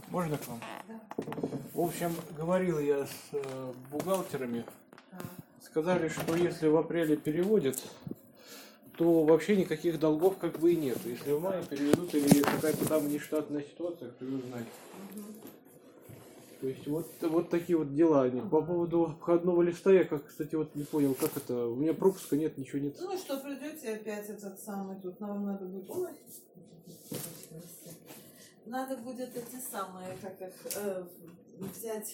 Можно к вам? Да. В общем, говорил я с бухгалтерами. Сказали, что если в апреле переводят, то вообще никаких долгов как бы и нет. Если в мае переведут или какая-то там нештатная ситуация, кто ее знает. То есть вот такие вот дела они. По поводу обходного листа я, кстати, вот не понял, как это. У меня пропуска нет, ничего нет. Ну что, придете опять этот самый, тут нам надо будет... Ой. Надо будет эти самые, как их, взять...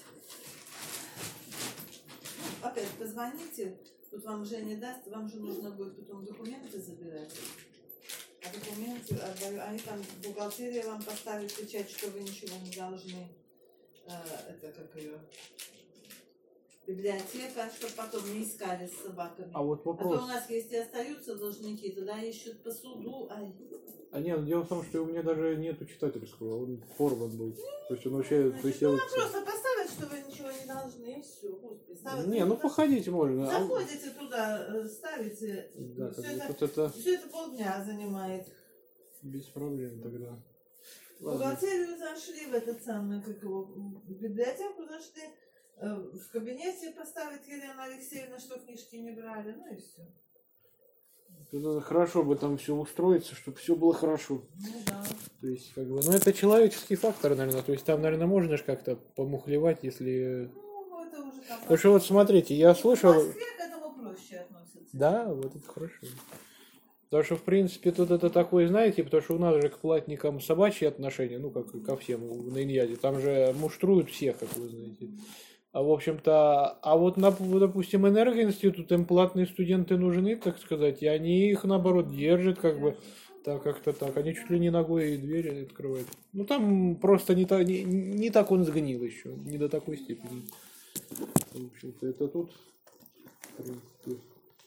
Ну, опять позвоните, тут вам Женя даст, вам же нужно будет потом документы забирать. А документы, они там, бухгалтерия вам поставит печать, что вы ничего не должны. Это как ее... Библиотека, чтобы потом не искали с собаками. А вот вопрос... А то у нас, если остаются должники, тогда ищут по суду. А нет, дело в том, что у меня даже нету читательского, он порван был. То есть он вообще... Значит, то есть я вот... просто поставить, что вы ничего не должны, и все. Господи, не, ну походить можно. Заходите туда, ставите. Да, все это полдня занимает. Без проблем тогда. В бухгалтерию зашли, в этот самый, как его, в библиотеку зашли, в кабинете поставить Елена Алексеевна, что книжки не брали, ну и все. Это хорошо бы там все устроиться, чтобы все было хорошо. Ну да. То есть, как бы, ну это человеческий фактор, наверное. То есть там, наверное, можно же как-то помухлевать, если... Ну, это уже там... Потому что вот смотрите, я слышал... В Москве к этому проще относятся. Да, вот это хорошо. Потому что, в принципе, тут это такое, знаете, потому что у нас же к платникам собачьи отношения, ну, как и ко всем на Иньяде. Там же муштруют всех, как вы знаете. А в общем-то, а вот, допустим, энергоинститут, им платные студенты нужны, так сказать, и они их, наоборот, держат, как бы, так как-то так. Они чуть ли не ногой и двери открывают. Ну, там просто не так он сгнил еще, не до такой степени. В общем-то, это тут, в принципе,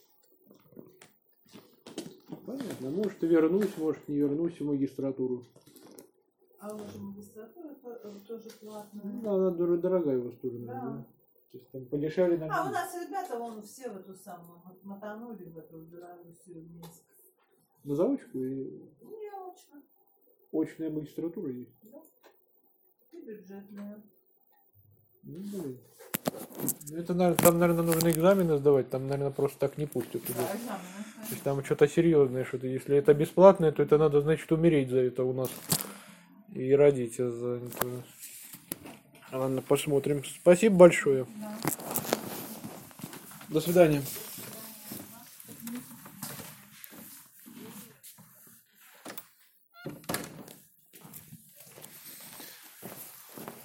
понятно. Может, вернусь, может, не вернусь в магистратуру. А у вас же магистратура тоже платная? Да, она дорогая у вас тоже, наверное, да? То есть там подешевле, наверное. А у нас ребята, вон все в эту самую, мотанули в эту Белоруссию, в Минск. На заочку или... Не очно. Очная магистратура есть? Да. И бюджетная. Ну, блин. Это, наверное, там, наверное, нужно экзамены сдавать, там, наверное, просто так не пустят туда. Да, экзамены. То есть там что-то серьезное, что-то. Если это бесплатное, то это надо, значит, умереть за это у нас. И родить за это. Ладно, посмотрим. Спасибо большое. Да. До свидания.